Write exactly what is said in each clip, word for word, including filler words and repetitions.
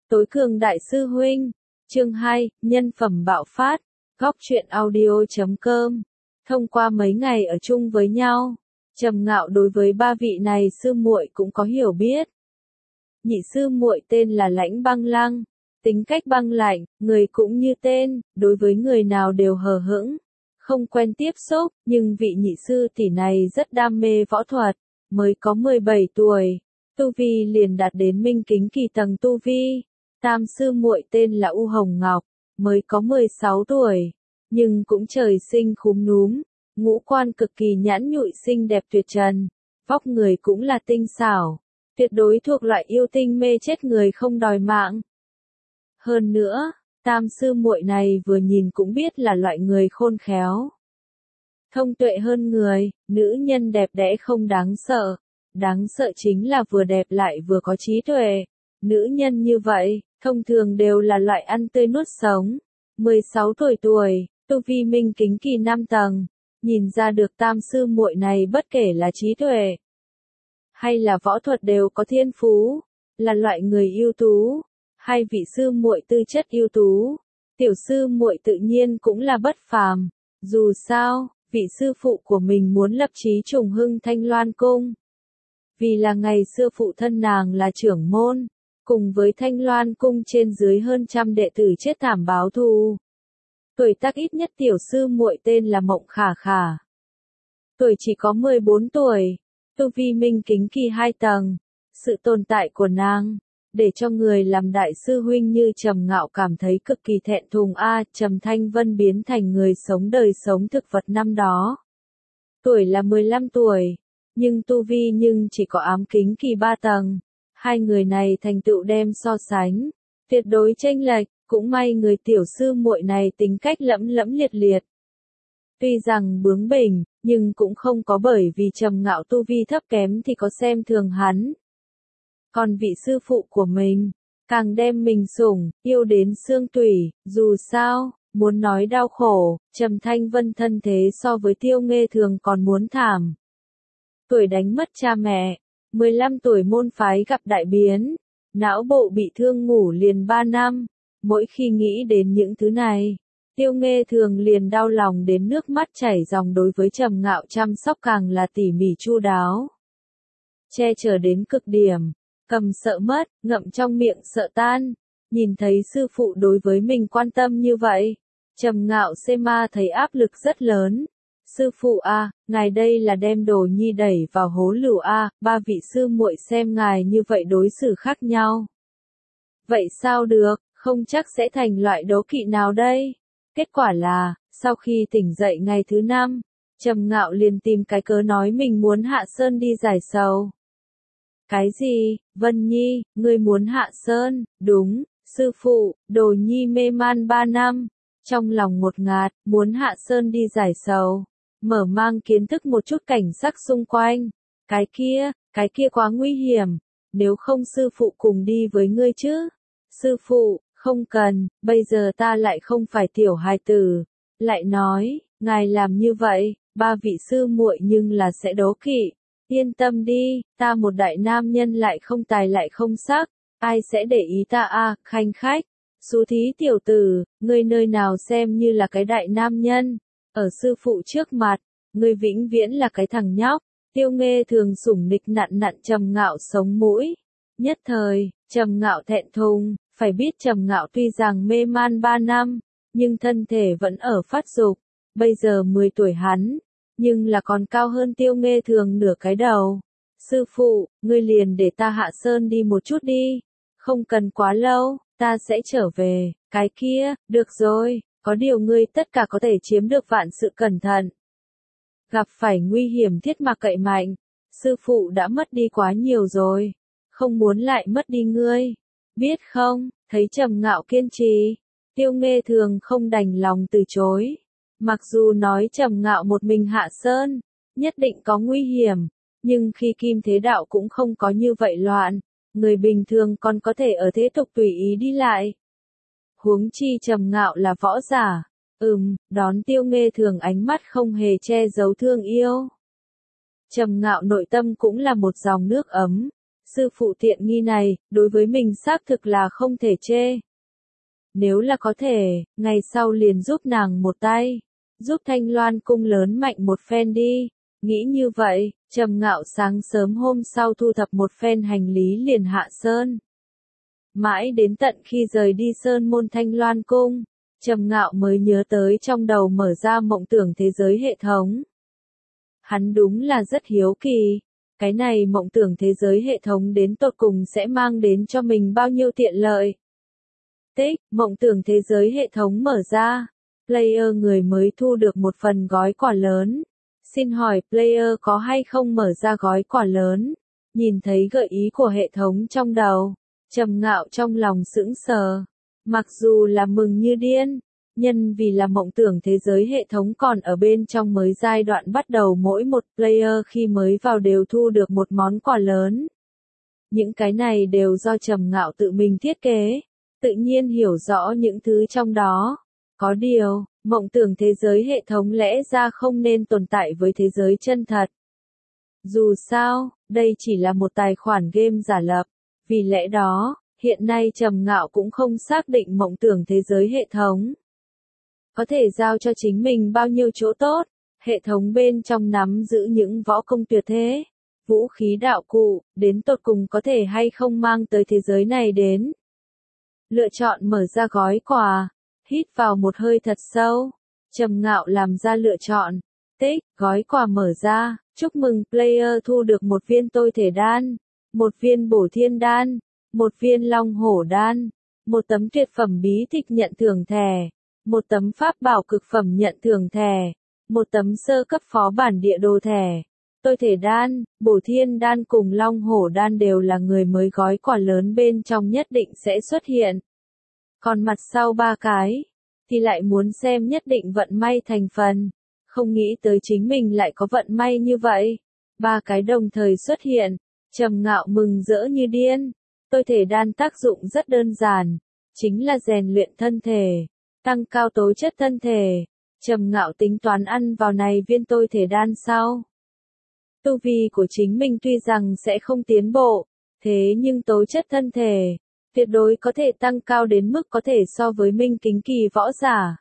Tối cường đại sư huynh. Chương hai, nhân phẩm bạo phát. Góc truyện audio chấm com. Thông qua mấy ngày ở chung với nhau, Trầm Ngạo đối với ba vị này sư muội cũng có hiểu biết. Nhị sư muội tên là Lãnh Băng Lăng, tính cách băng lạnh, người cũng như tên, đối với người nào đều hờ hững, không quen tiếp xúc, nhưng vị nhị sư tỷ này rất đam mê võ thuật, mới có mười bảy tuổi, tu vi liền đạt đến minh kính kỳ tầng tu vi. Tam sư muội tên là U Hồng Ngọc, mới có mười sáu tuổi, nhưng cũng trời sinh khúm núm, ngũ quan cực kỳ nhãn nhụy xinh đẹp tuyệt trần, vóc người cũng là tinh xảo, tuyệt đối thuộc loại yêu tinh mê chết người không đòi mạng. Hơn nữa, tam sư muội này vừa nhìn cũng biết là loại người khôn khéo, thông tuệ hơn người, nữ nhân đẹp đẽ không đáng sợ, đáng sợ chính là vừa đẹp lại vừa có trí tuệ. Nữ nhân như vậy, thông thường đều là loại ăn tươi nuốt sống. mười sáu tuổi tuổi, tu vi minh kính kỳ năm tầng, nhìn ra được tam sư muội này bất kể là trí tuệ hay là võ thuật đều có thiên phú, là loại người ưu tú. Hai vị sư muội tư chất ưu tú, tiểu sư muội tự nhiên cũng là bất phàm. Dù sao, vị sư phụ của mình muốn lập chí trùng hưng Thanh Loan Cung, vì là ngày xưa phụ thân nàng là trưởng môn, cùng với Thanh Loan Cung trên dưới hơn trăm đệ tử chết thảm báo thù. Tuổi tác ít nhất tiểu sư muội tên là Mộng Khả Khả. Tuổi chỉ có mười bốn tuổi, tu vi minh kính kỳ hai tầng. Sự tồn tại của nàng, để cho người làm đại sư huynh như Trầm Ngạo cảm thấy cực kỳ thẹn thùng a. Trầm Thanh Vân biến thành người sống đời sống thực vật năm đó. Tuổi là mười lăm tuổi, nhưng tu vi nhưng chỉ có ám kính kỳ ba tầng. Hai người này thành tựu đem so sánh, tuyệt đối chênh lệch, cũng may người tiểu sư muội này tính cách lẫm lẫm liệt liệt. Tuy rằng bướng bỉnh, nhưng cũng không có bởi vì Trầm Ngạo tu vi thấp kém thì có xem thường hắn. Còn vị sư phụ của mình, càng đem mình sủng, yêu đến xương tủy, dù sao, muốn nói đau khổ, Trầm Thanh Vân thân thế so với Tiêu Nghê Thường còn muốn thảm. Tuổi đánh mất cha mẹ, mười lăm tuổi môn phái gặp đại biến, não bộ bị thương ngủ liền ba năm, mỗi khi nghĩ đến những thứ này, Tiêu Nghê Thường liền đau lòng đến nước mắt chảy ròng. Đối với Trầm Ngạo chăm sóc càng là tỉ mỉ chu đáo, che chở đến cực điểm, cầm sợ mất, ngậm trong miệng sợ tan. Nhìn thấy sư phụ đối với mình quan tâm như vậy, Trầm Ngạo xê ma thấy áp lực rất lớn. Sư phụ a, ngài đây là đem đồ nhi đẩy vào hố lửa a, ba vị sư muội xem ngài như vậy đối xử khác nhau. Vậy sao được, không chắc sẽ thành loại đố kỵ nào đây. Kết quả là, sau khi tỉnh dậy ngày thứ năm, Trầm Ngạo liền tìm cái cớ nói mình muốn hạ sơn đi giải sầu. Cái gì, Vân Nhi, ngươi muốn hạ sơn? Đúng, sư phụ, đồ nhi mê man ba năm, trong lòng ngột ngạt, muốn hạ sơn đi giải sầu, mở mang kiến thức một chút cảnh sắc xung quanh. Cái kia, cái kia quá nguy hiểm, nếu không sư phụ cùng đi với ngươi chứ? Sư phụ, không cần, bây giờ ta lại không phải tiểu hài tử. Lại nói, ngài làm như vậy, ba vị sư muội nhưng là sẽ đố kỵ. Yên tâm đi, ta một đại nam nhân lại không tài lại không sắc, ai sẽ để ý ta a, khanh khách. Xú thí tiểu tử, ngươi nơi nào xem như là cái đại nam nhân, ở sư phụ trước mặt, ngươi vĩnh viễn là cái thằng nhóc. Tiêu Nghê Thường sủng nịch nặn nặn Trầm Ngạo sống mũi. Nhất thời, Trầm Ngạo thẹn thùng, phải biết Trầm Ngạo tuy rằng mê man ba năm, nhưng thân thể vẫn ở phát dục. Bây giờ mười tuổi hắn, nhưng là còn cao hơn Tiêu Nghê Thường nửa cái đầu. Sư phụ, ngươi liền để ta hạ sơn đi một chút đi, không cần quá lâu, ta sẽ trở về. Cái kia, được rồi, có điều ngươi tất cả có thể chiếm được vạn sự cẩn thận. Gặp phải nguy hiểm thiết mặc cậy mạnh, sư phụ đã mất đi quá nhiều rồi, không muốn lại mất đi ngươi, biết không? Thấy Trầm Ngạo kiên trì, Tiêu Nghê Thường không đành lòng từ chối. Mặc dù nói Trầm Ngạo một mình hạ sơn, nhất định có nguy hiểm, nhưng khi Kim Thế Đạo cũng không có như vậy loạn, người bình thường còn có thể ở thế tục tùy ý đi lại. Huống chi Trầm Ngạo là võ giả. Ừm, đón Tiêu Nghê Thường ánh mắt không hề che giấu thương yêu. Trầm Ngạo nội tâm cũng là một dòng nước ấm. Sư phụ tiện nghi này, đối với mình xác thực là không thể chê. Nếu là có thể, ngày sau liền giúp nàng một tay, giúp Thanh Loan cung lớn mạnh một phen đi. Nghĩ như vậy, Trầm Ngạo sáng sớm hôm sau thu thập một phen hành lý liền hạ sơn. Mãi đến tận khi rời đi sơn môn Thanh Loan cung, Trầm Ngạo mới nhớ tới trong đầu mở ra mộng tưởng thế giới hệ thống. Hắn đúng là rất hiếu kỳ, cái này mộng tưởng thế giới hệ thống đến tột cùng sẽ mang đến cho mình bao nhiêu tiện lợi. Tích, mộng tưởng thế giới hệ thống mở ra, player người mới thu được một phần gói quà lớn. Xin hỏi player có hay không mở ra gói quà lớn? Nhìn thấy gợi ý của hệ thống trong đầu, Trầm Ngạo trong lòng sững sờ. Mặc dù là mừng như điên, nhân vì là mộng tưởng thế giới hệ thống còn ở bên trong mới giai đoạn bắt đầu, mỗi một player khi mới vào đều thu được một món quà lớn. Những cái này đều do Trầm Ngạo tự mình thiết kế, tự nhiên hiểu rõ những thứ trong đó. Có điều, mộng tưởng thế giới hệ thống lẽ ra không nên tồn tại với thế giới chân thật. Dù sao, đây chỉ là một tài khoản game giả lập. Vì lẽ đó, hiện nay Trầm Ngạo cũng không xác định mộng tưởng thế giới hệ thống có thể giao cho chính mình bao nhiêu chỗ tốt. Hệ thống bên trong nắm giữ những võ công tuyệt thế, vũ khí đạo cụ, đến tột cùng có thể hay không mang tới thế giới này đến. Lựa chọn mở ra gói quà, hít vào một hơi thật sâu, Trầm Ngạo làm ra lựa chọn. Tích, gói quà mở ra, chúc mừng player thu được một viên tôi thể đan, một viên bổ thiên đan, một viên long hổ đan, một tấm tuyệt phẩm bí tịch nhận thưởng thẻ, một tấm pháp bảo cực phẩm nhận thưởng thẻ, một tấm sơ cấp phó bản địa đồ thẻ. Tôi thể đan, bổ thiên đan cùng long hổ đan đều là người mới gói quà lớn bên trong nhất định sẽ xuất hiện. Còn mặt sau ba cái, thì lại muốn xem nhất định vận may thành phần. Không nghĩ tới chính mình lại có vận may như vậy. Ba cái đồng thời xuất hiện, Trầm Ngạo mừng rỡ như điên. Tôi thể đan tác dụng rất đơn giản, chính là rèn luyện thân thể, tăng cao tố chất thân thể. Trầm Ngạo tính toán ăn vào này viên tôi thể đan sau. Tu vi của chính mình tuy rằng sẽ không tiến bộ, thế nhưng tố chất thân thể, tuyệt đối có thể tăng cao đến mức có thể so với minh kính kỳ võ giả.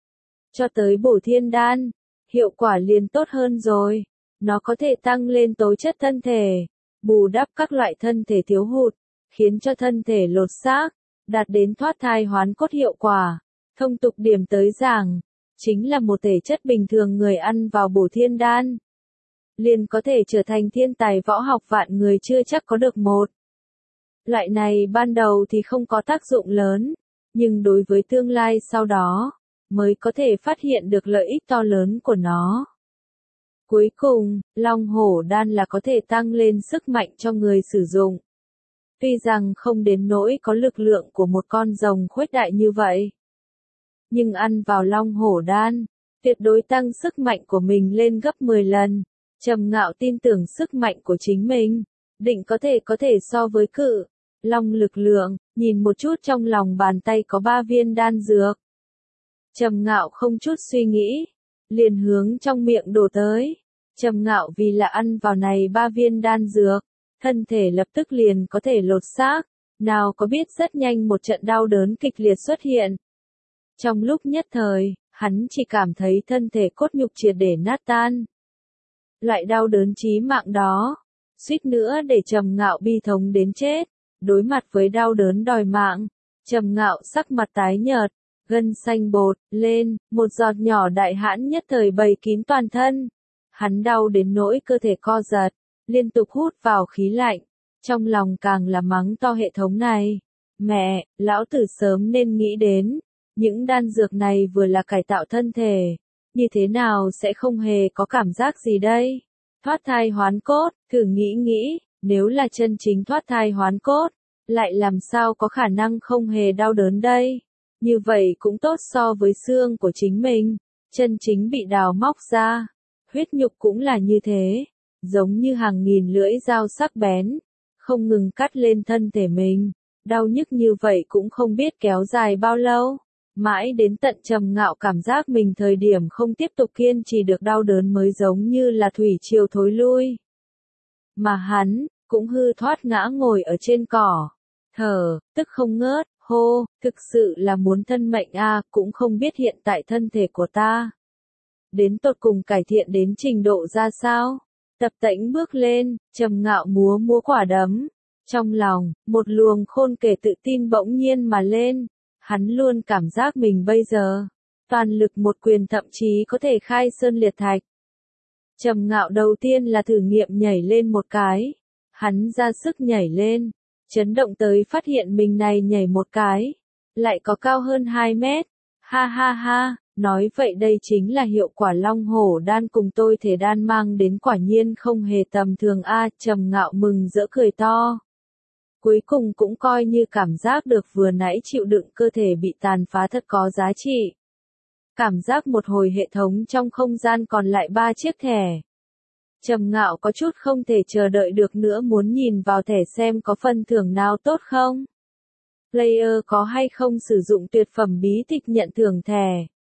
Cho tới bổ thiên đan, hiệu quả liền tốt hơn rồi. Nó có thể tăng lên tố chất thân thể, bù đắp các loại thân thể thiếu hụt, khiến cho thân thể lột xác, đạt đến thoát thai hoán cốt hiệu quả. Thông tục điểm tới giảng, chính là một thể chất bình thường người ăn vào bổ thiên đan, liền có thể trở thành thiên tài võ học vạn người chưa chắc có được một. Loại này ban đầu thì không có tác dụng lớn, nhưng đối với tương lai sau đó, mới có thể phát hiện được lợi ích to lớn của nó. Cuối cùng, long hổ đan là có thể tăng lên sức mạnh cho người sử dụng. Tuy rằng không đến nỗi có lực lượng của một con rồng khuếch đại như vậy, nhưng ăn vào long hổ đan, tuyệt đối tăng sức mạnh của mình lên gấp mười lần. Trầm Ngạo tin tưởng sức mạnh của chính mình, định có thể có thể so với cự long lực lượng. Nhìn một chút trong lòng bàn tay có ba viên đan dược, Trầm Ngạo không chút suy nghĩ, liền hướng trong miệng đổ tới. Trầm Ngạo vì là ăn vào này ba viên đan dược, thân thể lập tức liền có thể lột xác, nào có biết rất nhanh một trận đau đớn kịch liệt xuất hiện. Trong lúc nhất thời, hắn chỉ cảm thấy thân thể cốt nhục triệt để nát tan. Loại đau đớn chí mạng đó, suýt nữa để Trầm Ngạo bi thống đến chết. Đối mặt với đau đớn đòi mạng, Trầm Ngạo sắc mặt tái nhợt, gân xanh bột lên, một giọt nhỏ đại hãn nhất thời bầy kín toàn thân. Hắn đau đến nỗi cơ thể co giật, liên tục hút vào khí lạnh, trong lòng càng là mắng to hệ thống này. Mẹ, lão tử sớm nên nghĩ đến, những đan dược này vừa là cải tạo thân thể, như thế nào sẽ không hề có cảm giác gì đây? Thoát thai hoán cốt, thử nghĩ nghĩ, nếu là chân chính thoát thai hoán cốt, lại làm sao có khả năng không hề đau đớn đây? Như vậy cũng tốt so với xương của chính mình, chân chính bị đào móc ra, huyết nhục cũng là như thế, giống như hàng nghìn lưỡi dao sắc bén, không ngừng cắt lên thân thể mình, đau nhức như vậy cũng không biết kéo dài bao lâu. Mãi đến tận Trầm Ngạo cảm giác mình thời điểm không tiếp tục kiên trì được đau đớn mới giống như là thủy triều thối lui. Mà hắn, cũng hư thoát ngã ngồi ở trên cỏ. Thở, tức không ngớt, hô, thực sự là muốn thân mệnh a, cũng không biết hiện tại thân thể của ta. Đến tột cùng cải thiện đến trình độ ra sao? Tập Tễnh bước lên, Trầm Ngạo múa múa quả đấm. Trong lòng, một luồng khôn kể tự tin bỗng nhiên mà lên. Hắn luôn cảm giác mình bây giờ, toàn lực một quyền thậm chí có thể khai sơn liệt thạch. Trầm Ngạo đầu tiên là thử nghiệm nhảy lên một cái. Hắn ra sức nhảy lên, chấn động tới phát hiện mình này nhảy một cái, lại có cao hơn hai mét. Ha ha ha, nói vậy đây chính là hiệu quả Long Hổ đan cùng tôi thể đan mang đến, quả nhiên không hề tầm thường a. Trầm Ngạo mừng rỡ cười to. Cuối cùng cũng coi như cảm giác được vừa nãy chịu đựng cơ thể bị tàn phá thật có giá trị. Cảm giác một hồi hệ thống trong không gian còn lại ba chiếc thẻ. Trầm Ngạo có chút không thể chờ đợi được nữa, muốn nhìn vào thẻ xem có phần thưởng nào tốt không. Player có hay không sử dụng tuyệt phẩm bí tịch nhận thưởng thẻ.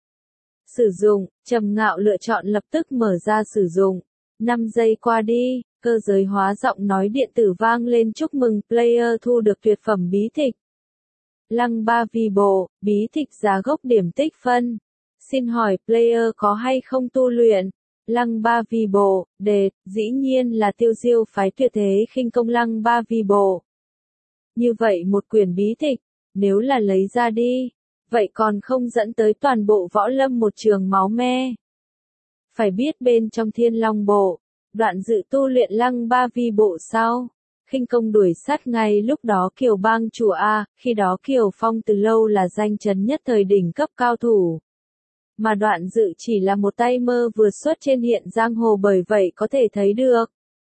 Sử dụng, Trầm Ngạo lựa chọn lập tức mở ra sử dụng. năm giây qua đi, cơ giới hóa giọng nói điện tử vang lên, chúc mừng player thu được tuyệt phẩm bí tịch. Lăng Ba Vi Bộ, bí tịch giá gốc điểm tích phân. Xin hỏi player có hay không tu luyện? Lăng Ba Vi Bộ, đề, dĩ nhiên là tiêu diêu phái tuyệt thế khinh công Lăng Ba Vi Bộ. Như vậy một quyển bí tịch, nếu là lấy ra đi, vậy còn không dẫn tới toàn bộ võ lâm một trường máu me. Phải biết bên trong Thiên Long Bộ, đoạn dự tu luyện Lăng Ba Vi Bộ sau, khinh công đuổi sát ngay lúc đó Kiều Bang chủ A, khi đó Kiều Phong từ lâu là danh chấn nhất thời đỉnh cấp cao thủ. Mà đoạn dự chỉ là một tay mơ vừa xuất trên hiện giang hồ, bởi vậy có thể thấy được.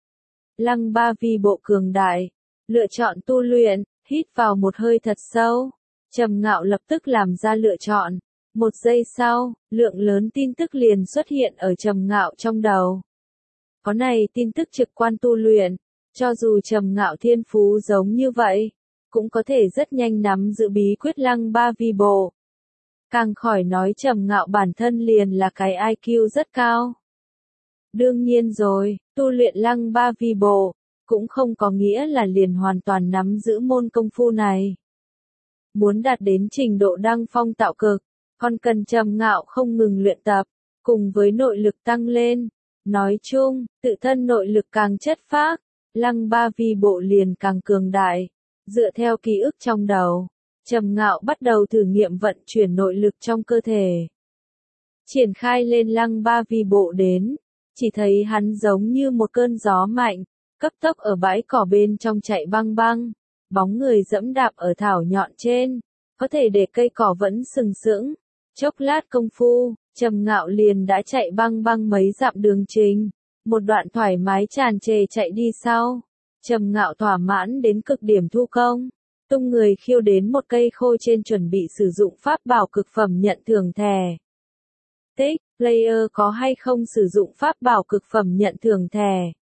Lăng Ba Vi Bộ cường đại, lựa chọn tu luyện, hít vào một hơi thật sâu. Trầm Ngạo lập tức làm ra lựa chọn. Một giây sau, lượng lớn tin tức liền xuất hiện ở Trầm Ngạo trong đầu. Có này tin tức trực quan tu luyện, cho dù Trầm Ngạo thiên phú giống như vậy, cũng có thể rất nhanh nắm giữ bí quyết Lăng Ba Vi Bộ. Càng khỏi nói Trầm Ngạo bản thân liền là cái i kiu rất cao. Đương nhiên rồi, tu luyện Lăng Ba Vi Bộ, cũng không có nghĩa là liền hoàn toàn nắm giữ môn công phu này. Muốn đạt đến trình độ đăng phong tạo cực, còn cần Trầm Ngạo không ngừng luyện tập, cùng với nội lực tăng lên. Nói chung, tự thân nội lực càng chất phác, Lăng Ba Vi Bộ liền càng cường đại. Dựa theo ký ức trong đầu, Trầm Ngạo bắt đầu thử nghiệm vận chuyển nội lực trong cơ thể. Triển khai lên Lăng Ba Vi Bộ đến, chỉ thấy hắn giống như một cơn gió mạnh, cấp tốc ở bãi cỏ bên trong chạy băng băng, bóng người dẫm đạp ở thảo nhọn trên, có thể để cây cỏ vẫn sừng sững. Chốc lát công phu, Trầm Ngạo liền đã chạy băng băng mấy dặm đường trình, một đoạn thoải mái tràn trề chạy đi sau. Trầm Ngạo thỏa mãn đến cực điểm thu công, tung người khiêu đến một cây khô trên chuẩn bị sử dụng pháp bảo cực phẩm nhận thưởng thẻ. Tích, player có hay không sử dụng pháp bảo cực phẩm nhận thưởng thẻ?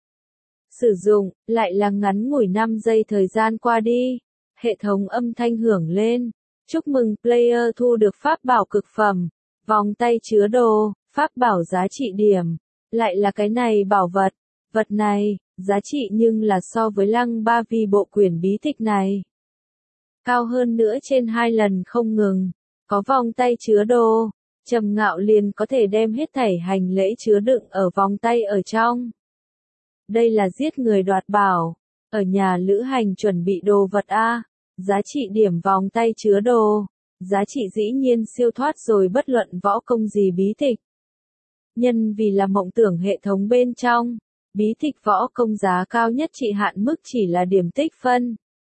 Sử dụng, lại là ngắn ngủi năm giây thời gian qua đi, hệ thống âm thanh hưởng lên. Chúc mừng player thu được pháp bảo cực phẩm, vòng tay chứa đồ, pháp bảo giá trị điểm. Lại là cái này bảo vật, vật này, giá trị nhưng là so với Lăng Ba Vi Bộ quyển bí tịch này. Cao hơn nữa trên hai lần không ngừng, có vòng tay chứa đồ, Trầm Ngạo liền có thể đem hết thảy hành lễ chứa đựng ở vòng tay ở trong. Đây là giết người đoạt bảo, ở nhà lữ hành chuẩn bị đồ vật A. Giá trị điểm vòng tay chứa đồ, giá trị dĩ nhiên siêu thoát rồi bất luận võ công gì bí tịch. Nhân vì là mộng tưởng hệ thống bên trong, bí tịch võ công giá cao nhất trị hạn mức chỉ là điểm tích phân.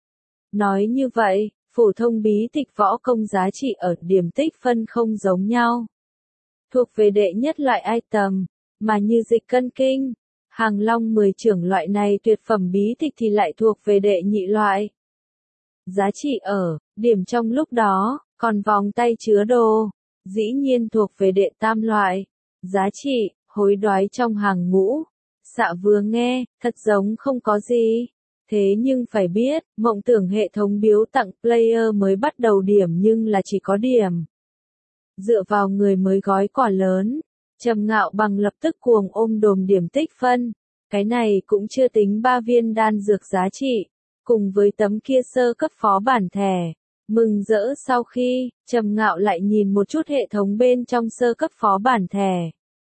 Nói như vậy, phổ thông bí tịch võ công giá trị ở điểm tích phân không giống nhau. Thuộc về đệ nhất loại item, mà như dịch cân kinh, hàng long mười chưởng loại này tuyệt phẩm bí tịch thì lại thuộc về đệ nhị loại. Giá trị ở, điểm trong lúc đó, còn vòng tay chứa đồ, dĩ nhiên thuộc về đệ tam loại. Giá trị, hối đoái trong hàng ngũ. Xạ vừa nghe, thật giống không có gì. Thế nhưng phải biết, mộng tưởng hệ thống biếu tặng player mới bắt đầu điểm nhưng là chỉ có điểm. Dựa vào người mới gói quả lớn, Trầm Ngạo bằng lập tức cuồng ôm đồm điểm tích phân. Cái này cũng chưa tính ba viên đan dược giá trị, cùng với tấm kia sơ cấp phó bản thẻ. Mừng rỡ sau khi, Trầm Ngạo lại nhìn một chút hệ thống bên trong sơ cấp phó bản thẻ.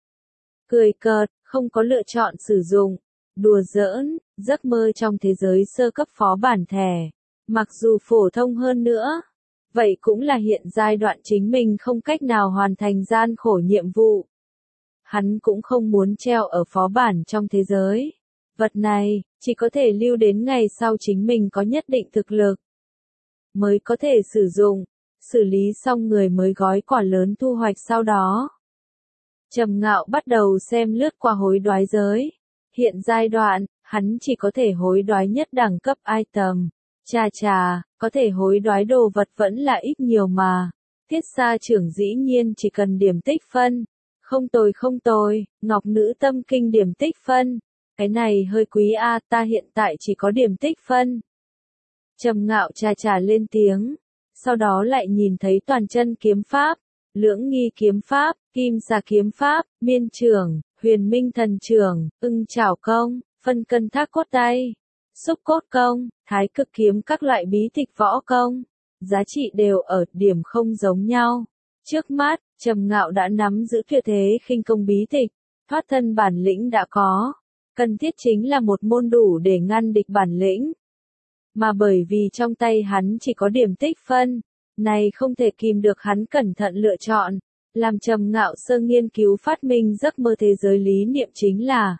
Cười cợt, không có lựa chọn sử dụng. Đùa giỡn, giấc mơ trong thế giới sơ cấp phó bản thẻ. Mặc dù phổ thông hơn nữa, vậy cũng là hiện giai đoạn chính mình không cách nào hoàn thành gian khổ nhiệm vụ. Hắn cũng không muốn treo ở phó bản trong thế giới. Vật này, chỉ có thể lưu đến ngày sau chính mình có nhất định thực lực. Mới có thể sử dụng, xử lý xong người mới gói quả lớn thu hoạch sau đó. Trầm Ngạo bắt đầu xem lướt qua hối đoái giới. Hiện giai đoạn, hắn chỉ có thể hối đoái nhất đẳng cấp item. Chà chà, có thể hối đoái đồ vật vẫn là ít nhiều mà. Thiết Sa trưởng dĩ nhiên chỉ cần điểm tích phân. Không tồi không tồi, Ngọc Nữ Tâm Kinh điểm tích phân. Cái này hơi quý a, ta hiện tại chỉ có điểm tích phân. Trầm Ngạo chà chà lên tiếng. Sau đó lại nhìn thấy toàn chân kiếm pháp, lưỡng nghi kiếm pháp, kim xà kiếm pháp, miên trưởng, huyền minh thần trưởng, ưng chảo công, phân cân thác cốt tay, xúc cốt công, thái cực kiếm các loại bí tịch võ công. Giá trị đều ở điểm không giống nhau. Trước mắt, Trầm Ngạo đã nắm giữ tuyệt thế khinh công bí tịch, thoát thân bản lĩnh đã có. Cần thiết chính là một môn đủ để ngăn địch bản lĩnh. Mà bởi vì trong tay hắn chỉ có điểm tích phân, này không thể kìm được hắn cẩn thận lựa chọn, làm Trầm Ngạo sơ nghiên cứu phát minh giấc mơ thế giới lý niệm chính là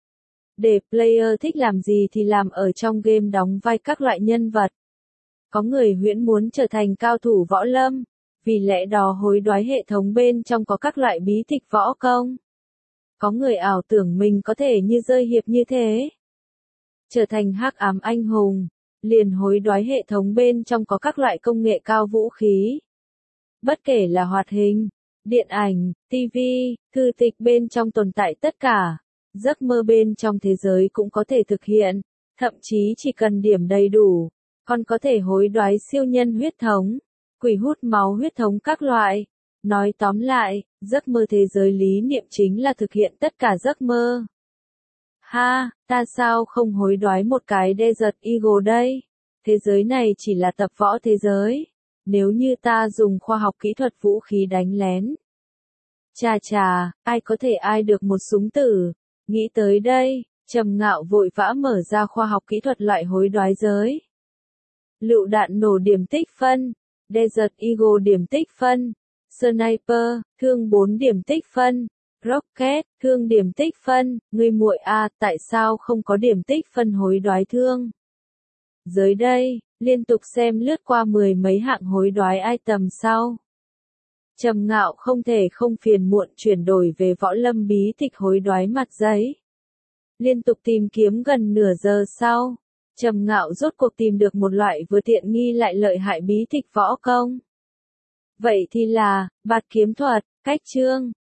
để player thích làm gì thì làm ở trong game đóng vai các loại nhân vật. Có người huyễn muốn trở thành cao thủ võ lâm, vì lẽ đó hối đoái hệ thống bên trong có các loại bí tịch võ công. Có người ảo tưởng mình có thể như rơi hiệp như thế, trở thành hắc ám anh hùng, liền hối đoái hệ thống bên trong có các loại công nghệ cao vũ khí. Bất kể là hoạt hình, điện ảnh, tivi, thư tịch bên trong tồn tại tất cả, giấc mơ bên trong thế giới cũng có thể thực hiện, thậm chí chỉ cần điểm đầy đủ, còn có thể hối đoái siêu nhân huyết thống, quỷ hút máu huyết thống các loại. Nói tóm lại, giấc mơ thế giới lý niệm chính là thực hiện tất cả giấc mơ. Ha, ta sao không hối đoái một cái Desert Eagle đây? Thế giới này chỉ là tập võ thế giới. Nếu như ta dùng khoa học kỹ thuật vũ khí đánh lén. Chà chà, ai có thể ai được một súng tử? Nghĩ tới đây, Trầm Ngạo vội vã mở ra khoa học kỹ thuật loại hối đoái giới. Lựu đạn nổ điểm tích phân, Desert Eagle điểm tích phân, Sniper, thương bốn điểm tích phân, Rocket, thương điểm tích phân, ngươi muội a, tại sao không có điểm tích phân hối đoái thương? Dưới đây, liên tục xem lướt qua mười mấy hạng hối đoái item sau. Trầm Ngạo không thể không phiền muộn chuyển đổi về võ lâm bí tịch hối đoái mặt giấy. Liên tục tìm kiếm gần nửa giờ sau, Trầm Ngạo rốt cuộc tìm được một loại vừa tiện nghi lại lợi hại bí tịch võ công. Vậy thì là, bạt kiếm thuật, cách chương.